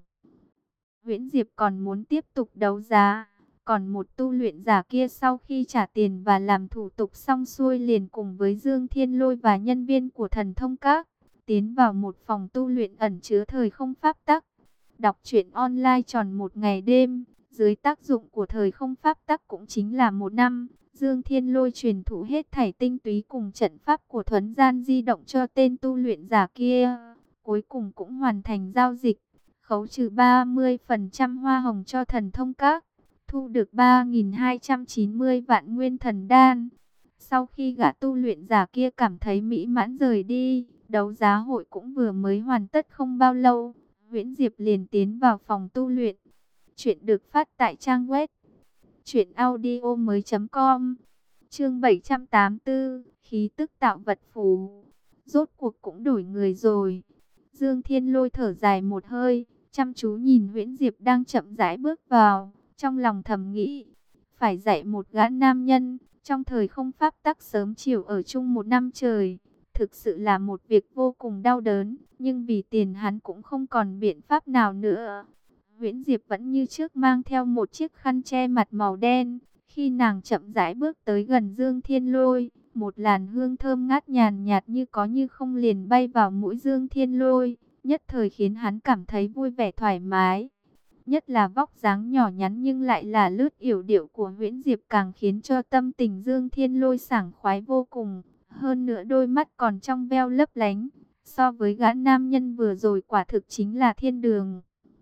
Huyễn Diệp còn muốn tiếp tục đấu giá, còn một tu luyện giả kia sau khi trả tiền và làm thủ tục xong xuôi liền cùng với Dương Thiên Lôi và nhân viên của thần thông các tiến vào một phòng tu luyện ẩn chứa thời không pháp tắc. Đọc truyện online tròn một ngày đêm, dưới tác dụng của thời không pháp tắc cũng chính là một năm. Dương Thiên Lôi truyền thụ hết thảy tinh túy cùng trận pháp của thuấn gian di động cho tên tu luyện giả kia. Cuối cùng cũng hoàn thành giao dịch, khấu trừ ba mươi phần trăm hoa hồng cho thần thông các, thu được ba nghìn hai trăm chín mươi vạn nguyên thần đan. Sau khi gã tu luyện giả kia cảm thấy mỹ mãn rời đi, đấu giá hội cũng vừa mới hoàn tất không bao lâu, Huyễn Diệp liền tiến vào phòng tu luyện. Chuyện được phát tại trang web truyện audio mới chấm com. Chương bảy trăm tám mươi tư, khí tức tạo vật phù. Rốt cuộc cũng đổi người rồi. Dương Thiên Lôi thở dài một hơi, chăm chú nhìn Huyễn Diệp đang chậm rãi bước vào, trong lòng thầm nghĩ, phải dạy một gã nam nhân, trong thời không pháp tắc sớm chiều ở chung một năm trời, thực sự là một việc vô cùng đau đớn, nhưng vì tiền hắn cũng không còn biện pháp nào nữa. Huyễn Diệp vẫn như trước mang theo một chiếc khăn che mặt màu đen, khi nàng chậm rãi bước tới gần Dương Thiên Lôi, một làn hương thơm ngát nhàn nhạt như có như không liền bay vào mũi Dương Thiên Lôi, nhất thời khiến hắn cảm thấy vui vẻ thoải mái. Nhất là vóc dáng nhỏ nhắn nhưng lại là lướt yểu điệu của Huyễn Diệp càng khiến cho tâm tình Dương Thiên Lôi sảng khoái vô cùng. Hơn nữa đôi mắt còn trong veo lấp lánh, so với gã nam nhân vừa rồi quả thực chính là thiên đường.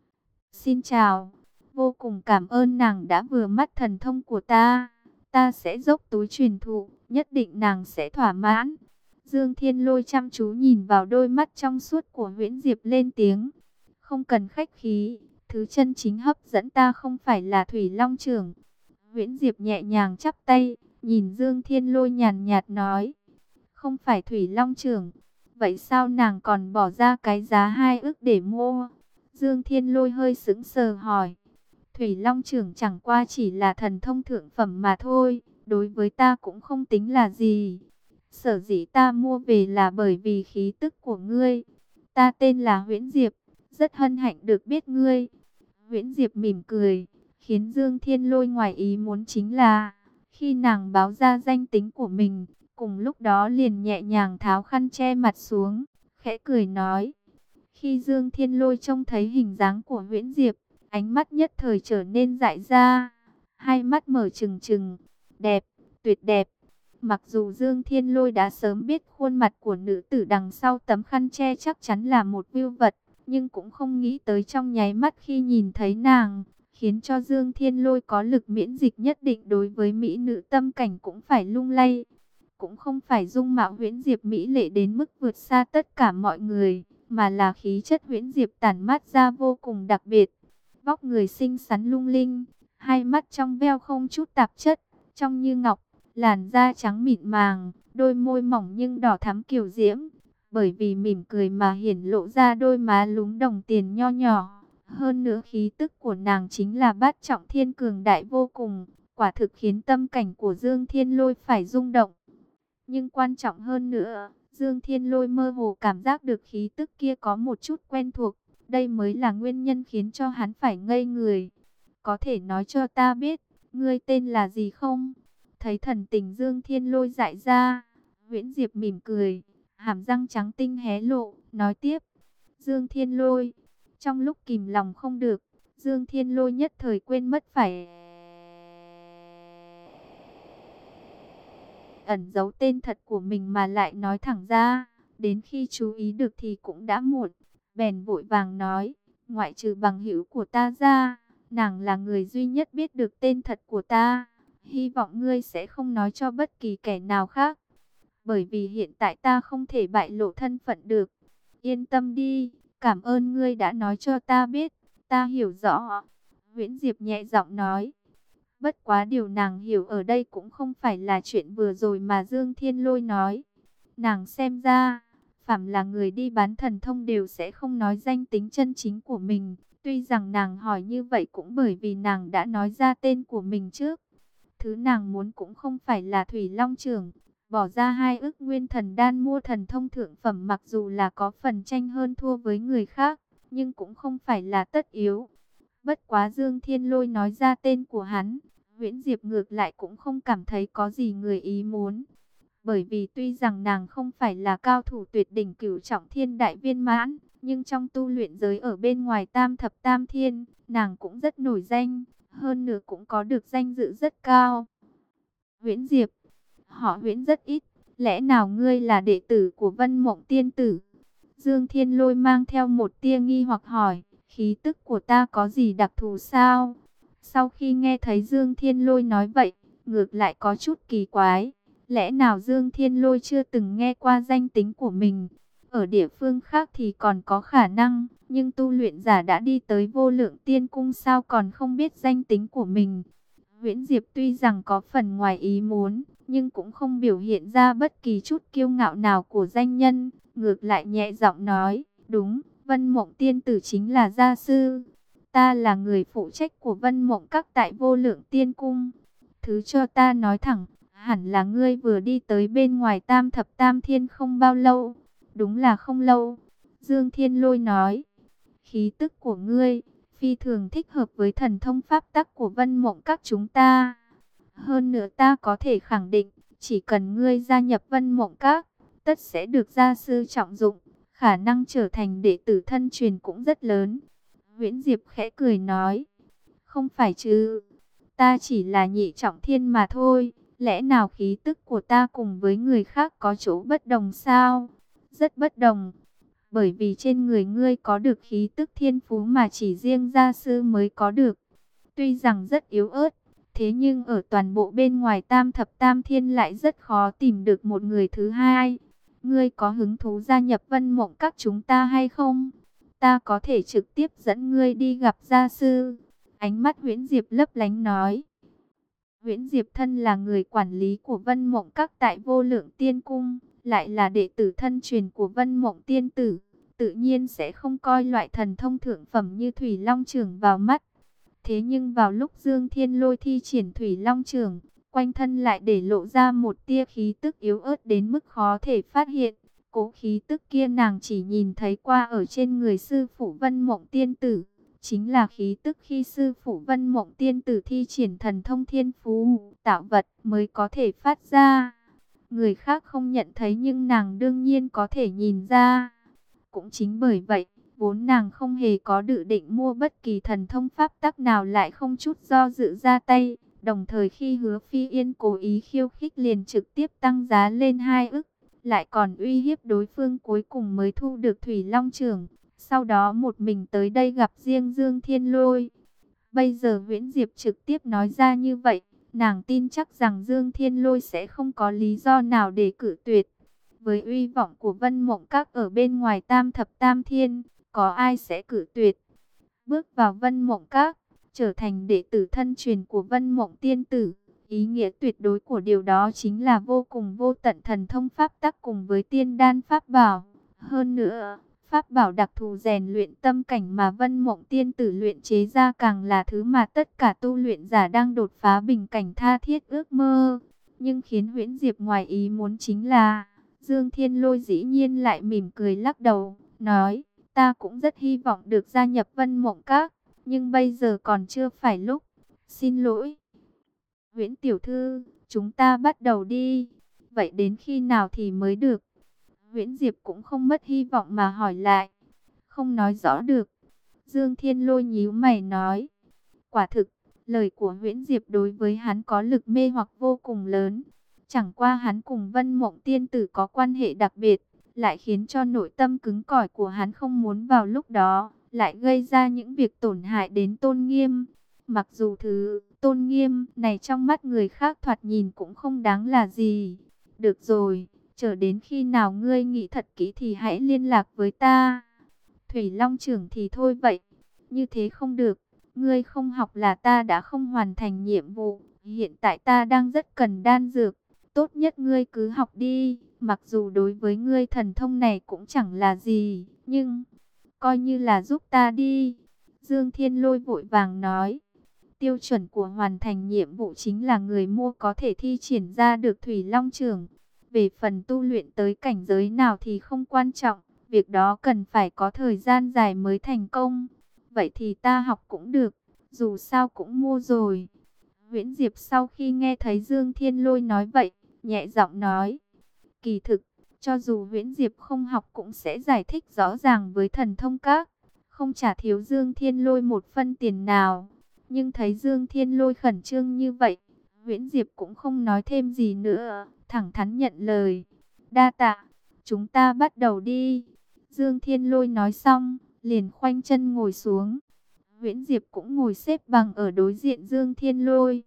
Xin chào, vô cùng cảm ơn nàng đã vừa mắt thần thông của ta. Ta sẽ dốc túi truyền thụ, nhất định nàng sẽ thỏa mãn. Dương Thiên Lôi chăm chú nhìn vào đôi mắt trong suốt của Huyễn Diệp lên tiếng. Không cần khách khí, thứ chân chính hấp dẫn ta không phải là Thủy Long Chưởng. Huyễn Diệp nhẹ nhàng chắp tay, nhìn Dương Thiên Lôi nhàn nhạt nói. Không phải Thủy Long Chưởng, vậy sao nàng còn bỏ ra cái giá hai ức để mua? Dương Thiên Lôi hơi sững sờ hỏi. Thủy Long Chưởng chẳng qua chỉ là thần thông thượng phẩm mà thôi, đối với ta cũng không tính là gì. Sở dĩ ta mua về là bởi vì khí tức của ngươi. Ta tên là Huyễn Diệp, rất hân hạnh được biết ngươi. Huyễn Diệp mỉm cười, khiến Dương Thiên Lôi ngoài ý muốn chính là, khi nàng báo ra danh tính của mình, cùng lúc đó liền nhẹ nhàng tháo khăn che mặt xuống, khẽ cười nói. Khi Dương Thiên Lôi trông thấy hình dáng của Huyễn Diệp, ánh mắt nhất thời trở nên dại ra, hai mắt mở trừng trừng, đẹp, tuyệt đẹp. Mặc dù Dương Thiên Lôi đã sớm biết khuôn mặt của nữ tử đằng sau tấm khăn che chắc chắn là một vưu vật, nhưng cũng không nghĩ tới trong nháy mắt khi nhìn thấy nàng, khiến cho Dương Thiên Lôi có lực miễn dịch nhất định đối với mỹ nữ tâm cảnh cũng phải lung lay. Cũng không phải dung mạo Huyễn Diệp mỹ lệ đến mức vượt xa tất cả mọi người, mà là khí chất Huyễn Diệp tản mát ra vô cùng đặc biệt. Vóc người xinh xắn lung linh, hai mắt trong veo không chút tạp chất, trong như ngọc, làn da trắng mịn màng, đôi môi mỏng nhưng đỏ thắm kiều diễm, bởi vì mỉm cười mà hiển lộ ra đôi má lúm đồng tiền nho nhỏ. Hơn nữa khí tức của nàng chính là bát trọng thiên cường đại vô cùng, quả thực khiến tâm cảnh của Dương Thiên Lôi phải rung động. Nhưng quan trọng hơn nữa, Dương Thiên Lôi mơ hồ cảm giác được khí tức kia có một chút quen thuộc, đây mới là nguyên nhân khiến cho hắn phải ngây người. Có thể nói cho ta biết, ngươi tên là gì không? Thấy thần tình Dương Thiên Lôi dại ra, Huyễn Diệp mỉm cười, hàm răng trắng tinh hé lộ, nói tiếp. Dương Thiên Lôi, trong lúc kìm lòng không được, Dương Thiên Lôi nhất thời quên mất phải ẩn giấu tên thật của mình mà lại nói thẳng ra. Đến khi chú ý được thì cũng đã muộn, bèn vội vàng nói, ngoại trừ bằng hữu của ta ra, nàng là người duy nhất biết được tên thật của ta. Hy vọng ngươi sẽ không nói cho bất kỳ kẻ nào khác, bởi vì hiện tại ta không thể bại lộ thân phận được. Yên tâm đi, cảm ơn ngươi đã nói cho ta biết, ta hiểu rõ. Huyễn Diệp nhẹ giọng nói. Bất quá điều nàng hiểu ở đây cũng không phải là chuyện vừa rồi mà Dương Thiên Lôi nói. Nàng xem ra, phàm là người đi bán thần thông đều sẽ không nói danh tính chân chính của mình. Tuy rằng nàng hỏi như vậy cũng bởi vì nàng đã nói ra tên của mình trước. Thứ nàng muốn cũng không phải là Thủy Long Chưởng, bỏ ra hai ức nguyên thần đan mua thần thông thượng phẩm mặc dù là có phần tranh hơn thua với người khác, nhưng cũng không phải là tất yếu. Bất quá Dương Thiên Lôi nói ra tên của hắn, Huyễn Diệp ngược lại cũng không cảm thấy có gì người ý muốn. Bởi vì tuy rằng nàng không phải là cao thủ tuyệt đỉnh cửu trọng thiên đại viên mãn, nhưng trong tu luyện giới ở bên ngoài tam thập tam thiên, nàng cũng rất nổi danh, hơn nữa cũng có được danh dự rất cao. Huyễn Diệp, họ Huyễn rất ít, lẽ nào ngươi là đệ tử của Vân Mộng Tiên Tử? Dương Thiên Lôi mang theo một tia nghi hoặc hỏi, khí tức của ta có gì đặc thù sao? Sau khi nghe thấy Dương Thiên Lôi nói vậy, ngược lại có chút kỳ quái. Lẽ nào Dương Thiên Lôi chưa từng nghe qua danh tính của mình? Ở địa phương khác thì còn có khả năng, nhưng tu luyện giả đã đi tới Vô Lượng Tiên Cung sao còn không biết danh tính của mình? Huyễn Diệp tuy rằng có phần ngoài ý muốn, nhưng cũng không biểu hiện ra bất kỳ chút kiêu ngạo nào của danh nhân, ngược lại nhẹ giọng nói, đúng, Vân Mộng Tiên Tử chính là gia sư. Ta là người phụ trách của Vân Mộng Các tại Vô Lượng Tiên Cung. Thứ cho ta nói thẳng, hẳn là ngươi vừa đi tới bên ngoài Tam Thập Tam Thiên không bao lâu. Đúng là không lâu. Dương Thiên Lôi nói, khí tức của ngươi phi thường thích hợp với thần thông pháp tắc của Vân Mộng Các chúng ta. Hơn nữa ta có thể khẳng định, chỉ cần ngươi gia nhập Vân Mộng Các, tất sẽ được gia sư trọng dụng, khả năng trở thành đệ tử thân truyền cũng rất lớn. Huyễn Diệp khẽ cười nói, không phải chứ, ta chỉ là nhị trọng thiên mà thôi, lẽ nào khí tức của ta cùng với người khác có chỗ bất đồng sao? Rất bất đồng, bởi vì trên người ngươi có được khí tức thiên phú mà chỉ riêng gia sư mới có được. Tuy rằng rất yếu ớt, thế nhưng ở toàn bộ bên ngoài Tam Thập Tam Thiên lại rất khó tìm được một người thứ hai. Ngươi có hứng thú gia nhập Vân Mộng Các chúng ta hay không? Ta có thể trực tiếp dẫn ngươi đi gặp gia sư. Ánh mắt Huyễn Diệp lấp lánh nói. Huyễn Diệp thân là người quản lý của Vân Mộng Các tại Vô Lượng Tiên Cung, lại là đệ tử thân truyền của Vân Mộng Tiên Tử, tự nhiên sẽ không coi loại thần thông thượng phẩm như Thủy Long Chưởng vào mắt. Thế nhưng vào lúc Dương Thiên Lôi thi triển Thủy Long Chưởng, quanh thân lại để lộ ra một tia khí tức yếu ớt đến mức khó thể phát hiện. Cố khí tức kia nàng chỉ nhìn thấy qua ở trên người sư phụ Vân Mộng Tiên Tử, chính là khí tức khi sư phụ Vân Mộng Tiên Tử thi triển thần thông thiên phú tạo vật mới có thể phát ra. Người khác không nhận thấy nhưng nàng đương nhiên có thể nhìn ra. Cũng chính bởi vậy, vốn nàng không hề có dự định mua bất kỳ thần thông pháp tắc nào lại không chút do dự ra tay. Đồng thời khi Hứa Phi Yên cố ý khiêu khích liền trực tiếp tăng giá lên hai ức, lại còn uy hiếp đối phương cuối cùng mới thu được Thủy Long Chưởng. Sau đó một mình tới đây gặp riêng Dương Thiên Lôi. Bây giờ Huyễn Diệp trực tiếp nói ra như vậy, nàng tin chắc rằng Dương Thiên Lôi sẽ không có lý do nào để cự tuyệt. Với uy vọng của Vân Mộng Các ở bên ngoài Tam Thập Tam Thiên, có ai sẽ cự tuyệt? Bước vào Vân Mộng Các, trở thành đệ tử thân truyền của Vân Mộng Tiên Tử, ý nghĩa tuyệt đối của điều đó chính là vô cùng vô tận thần thông pháp tắc cùng với tiên đan pháp bảo. Hơn nữa, pháp bảo đặc thù rèn luyện tâm cảnh mà Vân Mộng Tiên Tử luyện chế ra càng là thứ mà tất cả tu luyện giả đang đột phá bình cảnh tha thiết ước mơ. Nhưng khiến Huyễn Diệp ngoài ý muốn chính là Dương Thiên Lôi dĩ nhiên lại mỉm cười lắc đầu, nói, ta cũng rất hy vọng được gia nhập Vân Mộng Các, nhưng bây giờ còn chưa phải lúc. Xin lỗi. Huyễn tiểu thư, chúng ta bắt đầu đi. Vậy đến khi nào thì mới được? Huyễn Diệp cũng không mất hy vọng mà hỏi lại. Không nói rõ được. Dương Thiên Lôi nhíu mày nói. Quả thực, lời của Huyễn Diệp đối với hắn có lực mê hoặc vô cùng lớn. Chẳng qua hắn cùng Vân Mộng Tiên Tử có quan hệ đặc biệt, lại khiến cho nội tâm cứng cỏi của hắn không muốn vào lúc đó, lại gây ra những việc tổn hại đến tôn nghiêm. Mặc dù thứ tôn nghiêm này trong mắt người khác thoạt nhìn cũng không đáng là gì. Được rồi, chờ đến khi nào ngươi nghĩ thật kỹ thì hãy liên lạc với ta. Thủy Long Chưởng thì thôi vậy, như thế không được. Ngươi không học là ta đã không hoàn thành nhiệm vụ. Hiện tại ta đang rất cần đan dược. Tốt nhất ngươi cứ học đi. Mặc dù đối với ngươi thần thông này cũng chẳng là gì, nhưng coi như là giúp ta đi. Dương Thiên Lôi vội vàng nói. Tiêu chuẩn của hoàn thành nhiệm vụ chính là người mua có thể thi triển ra được Thủy Long Chưởng. Về phần tu luyện tới cảnh giới nào thì không quan trọng. Việc đó cần phải có thời gian dài mới thành công. Vậy thì ta học cũng được, dù sao cũng mua rồi. Huyễn Diệp sau khi nghe thấy Dương Thiên Lôi nói vậy, nhẹ giọng nói. Kỳ thực, cho dù Huyễn Diệp không học cũng sẽ giải thích rõ ràng với thần thông các, không trả thiếu Dương Thiên Lôi một phân tiền nào. Nhưng thấy Dương Thiên Lôi khẩn trương như vậy, Huyễn Diệp cũng không nói thêm gì nữa, thẳng thắn nhận lời. Đa tạ, chúng ta bắt đầu đi. Dương Thiên Lôi nói xong, liền khoanh chân ngồi xuống. Huyễn Diệp cũng ngồi xếp bằng ở đối diện Dương Thiên Lôi.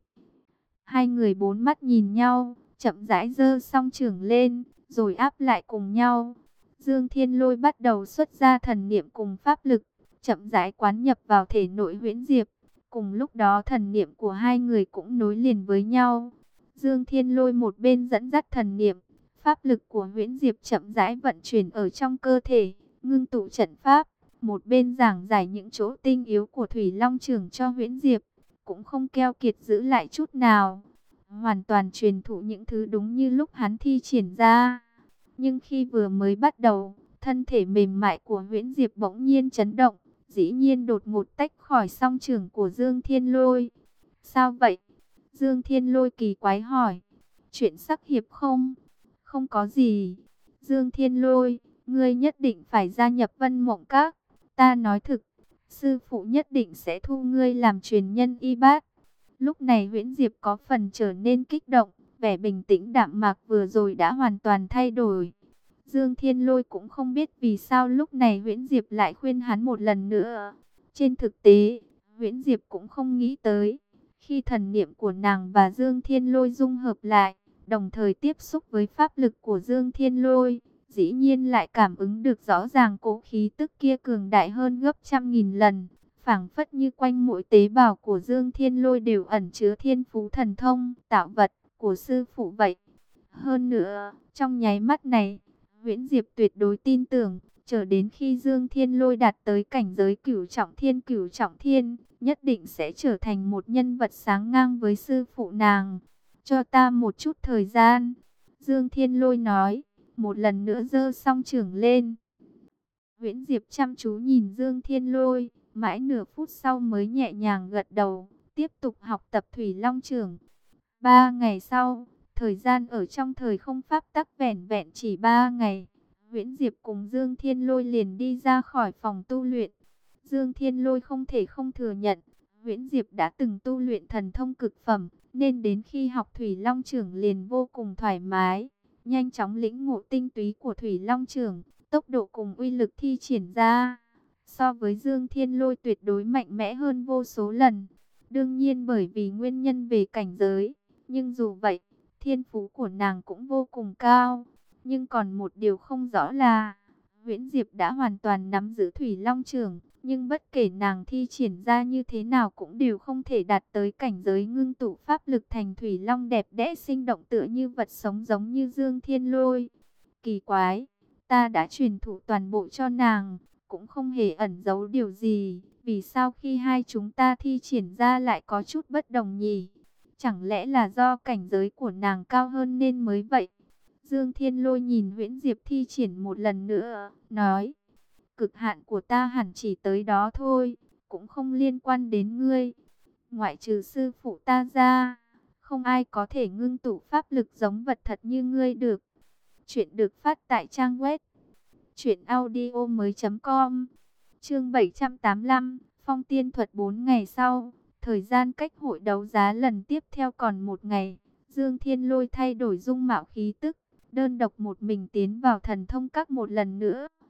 Hai người bốn mắt nhìn nhau, chậm rãi giơ song chưởng lên, rồi áp lại cùng nhau. Dương Thiên Lôi bắt đầu xuất ra thần niệm cùng pháp lực, chậm rãi quán nhập vào thể nội Huyễn Diệp. Cùng lúc đó thần niệm của hai người cũng nối liền với nhau. Dương Thiên Lôi một bên dẫn dắt thần niệm, pháp lực của Huyễn Diệp chậm rãi vận chuyển ở trong cơ thể, ngưng tụ trận pháp. một bên giảng giải những chỗ tinh yếu của Thủy Long Chưởng cho Huyễn Diệp, cũng không keo kiệt giữ lại chút nào, hoàn toàn truyền thụ những thứ đúng như lúc hắn thi triển ra. Nhưng khi vừa mới bắt đầu, thân thể mềm mại của Huyễn Diệp bỗng nhiên chấn động, dĩ nhiên đột ngột tách khỏi song chưởng của Dương Thiên Lôi. Sao vậy? Dương Thiên Lôi kỳ quái hỏi. Chuyện sắc hiệp không? Không có gì. Dương Thiên Lôi, ngươi nhất định phải gia nhập Vân Mộng Các. Ta nói thực, sư phụ nhất định sẽ thu ngươi làm truyền nhân y bát. Lúc này Huyễn Diệp có phần trở nên kích động, vẻ bình tĩnh đạm mạc vừa rồi đã hoàn toàn thay đổi. Dương Thiên Lôi cũng không biết vì sao lúc này Huyễn Diệp lại khuyên hắn một lần nữa. Trên thực tế, Huyễn Diệp cũng không nghĩ tới, khi thần niệm của nàng và Dương Thiên Lôi dung hợp lại, đồng thời tiếp xúc với pháp lực của Dương Thiên Lôi, dĩ nhiên lại cảm ứng được rõ ràng cỗ khí tức kia cường đại hơn gấp trăm nghìn lần, phảng phất như quanh mỗi tế bào của Dương Thiên Lôi đều ẩn chứa thiên phú thần thông, tạo vật của sư phụ vậy. Hơn nữa, trong nháy mắt này, Huyễn Diệp tuyệt đối tin tưởng, chờ đến khi Dương Thiên Lôi đạt tới cảnh giới cửu trọng thiên cửu trọng thiên, nhất định sẽ trở thành một nhân vật sáng ngang với sư phụ nàng. Cho ta một chút thời gian, Dương Thiên Lôi nói, một lần nữa giơ song chưởng lên. Huyễn Diệp chăm chú nhìn Dương Thiên Lôi, mãi nửa phút sau mới nhẹ nhàng gật đầu, tiếp tục học tập Thủy Long Chưởng. Ba ngày sau, thời gian ở trong thời không pháp tắc vẻn vẹn chỉ ba ngày, Huyễn Diệp cùng Dương Thiên Lôi liền đi ra khỏi phòng tu luyện. Dương Thiên Lôi không thể không thừa nhận, Huyễn Diệp đã từng tu luyện thần thông cực phẩm, nên đến khi học Thủy Long Chưởng liền vô cùng thoải mái, nhanh chóng lĩnh ngộ tinh túy của Thủy Long Chưởng, tốc độ cùng uy lực thi triển ra so với Dương Thiên Lôi tuyệt đối mạnh mẽ hơn vô số lần. Đương nhiên bởi vì nguyên nhân về cảnh giới, nhưng dù vậy, thiên phú của nàng cũng vô cùng cao. Nhưng còn một điều không rõ là, Huyễn Diệp đã hoàn toàn nắm giữ Thủy Long Chưởng, nhưng bất kể nàng thi triển ra như thế nào cũng đều không thể đạt tới cảnh giới ngưng tụ pháp lực thành Thủy Long đẹp đẽ sinh động tựa như vật sống giống như Dương Thiên Lôi. Kỳ quái, ta đã truyền thụ toàn bộ cho nàng, cũng không hề ẩn giấu điều gì, vì sao khi hai chúng ta thi triển ra lại có chút bất đồng nhỉ? Chẳng lẽ là do cảnh giới của nàng cao hơn nên mới vậy? Dương Thiên Lôi nhìn Huyễn Diệp thi triển một lần nữa, nói, cực hạn của ta hẳn chỉ tới đó thôi, cũng không liên quan đến ngươi. Ngoại trừ sư phụ ta ra, không ai có thể ngưng tụ pháp lực giống vật thật như ngươi được. Chuyện được phát tại trang web truyện audio mới chấm com. Chương bảy trăm tám mươi lăm, Phong Tiên Thuật. Bốn ngày sau, thời gian cách hội đấu giá lần tiếp theo còn một ngày, Dương Thiên Lôi thay đổi dung mạo khí tức, đơn độc một mình tiến vào thần thông các một lần nữa.